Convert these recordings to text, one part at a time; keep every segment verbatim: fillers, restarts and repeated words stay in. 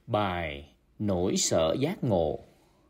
Bài Nỗi sợ giác ngộ.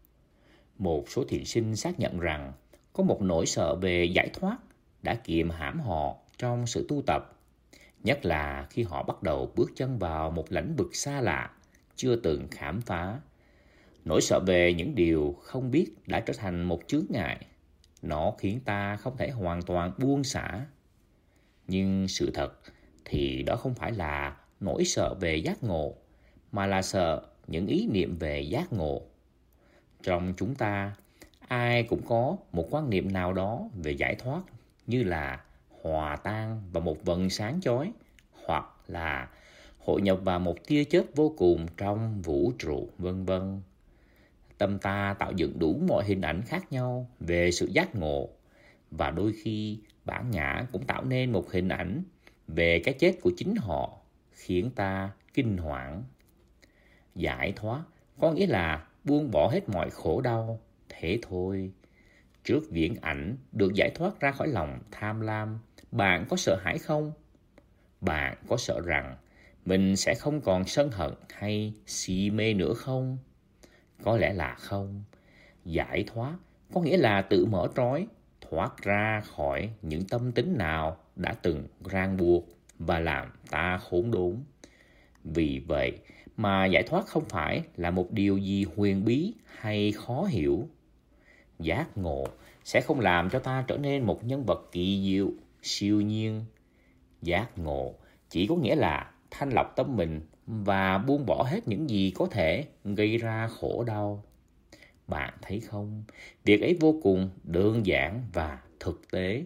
Một số thiền sinh xác nhận rằng có một nỗi sợ về giải thoát đã kiềm hãm họ trong sự tu tập, nhất là khi họ bắt đầu bước chân vào một lĩnh vực xa lạ, chưa từng khám phá. Nỗi sợ về những điều không biết đã trở thành một chướng ngại. Nó khiến ta không thể hoàn toàn buông xả. Nhưng sự thật thì đó không phải là nỗi sợ về giác ngộ, mà là sợ những ý niệm về giác ngộ. Trong chúng ta, ai cũng có một quan niệm nào đó về giải thoát, như là hòa tan vào một vầng sáng chói, hoặc là hội nhập vào một tia chớp vô cùng trong vũ trụ, vân vân. Tâm ta tạo dựng đủ mọi hình ảnh khác nhau về sự giác ngộ, và đôi khi bản ngã cũng tạo nên một hình ảnh về cái chết của chính họ, khiến ta kinh hoảng. Giải thoát có nghĩa là buông bỏ hết mọi khổ đau, thế thôi. Trước viễn ảnh được giải thoát ra khỏi lòng tham lam, bạn có sợ hãi không? Bạn có sợ rằng mình sẽ không còn sân hận hay si mê nữa không? Có lẽ là không. Giải thoát có nghĩa là tự mở trói, thoát ra khỏi những tâm tính nào đã từng ràng buộc và làm ta khốn đốn. Vì vậy mà giải thoát không phải là một điều gì huyền bí hay khó hiểu. Giác ngộ sẽ không làm cho ta trở nên một nhân vật kỳ diệu, siêu nhiên. Giác ngộ chỉ có nghĩa là thanh lọc tâm mình và buông bỏ hết những gì có thể gây ra khổ đau. Bạn thấy không, việc ấy vô cùng đơn giản và thực tế.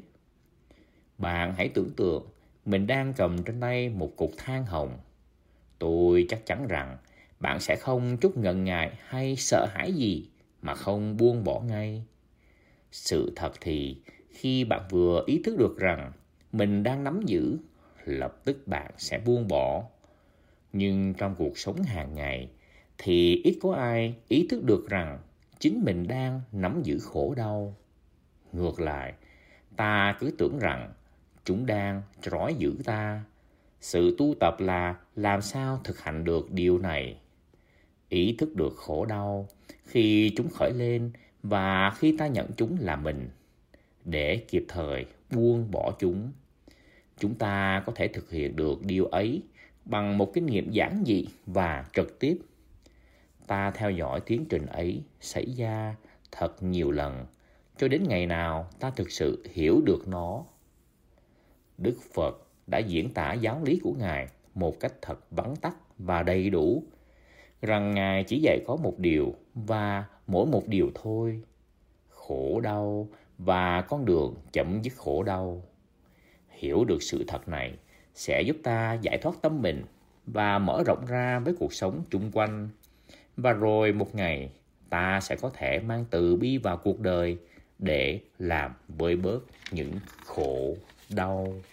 Bạn hãy tưởng tượng mình đang cầm trên tay một cục than hồng. Tôi chắc chắn rằng bạn sẽ không chút ngần ngại hay sợ hãi gì mà không buông bỏ ngay. Sự thật thì khi bạn vừa ý thức được rằng mình đang nắm giữ, lập tức bạn sẽ buông bỏ. Nhưng trong cuộc sống hàng ngày thì ít có ai ý thức được rằng chính mình đang nắm giữ khổ đau. Ngược lại, ta cứ tưởng rằng chúng đang trói giữ ta. Sự tu tập là làm sao thực hành được điều này. Ý thức được khổ đau khi chúng khởi lên và khi ta nhận chúng là mình, để kịp thời buông bỏ chúng. Chúng ta có thể thực hiện được điều ấy bằng một kinh nghiệm giản dị và trực tiếp. Ta theo dõi tiến trình ấy xảy ra thật nhiều lần, cho đến ngày nào ta thực sự hiểu được nó. Đức Phật đã diễn tả giáo lý của Ngài một cách thật vắn tắt và đầy đủ, rằng Ngài chỉ dạy có một điều và mỗi một điều thôi: khổ đau và con đường chấm dứt khổ đau. Hiểu được sự thật này sẽ giúp ta giải thoát tâm mình và mở rộng ra với cuộc sống chung quanh. Và rồi một ngày ta sẽ có thể mang từ bi vào cuộc đời để làm vơi bớt những khổ đau.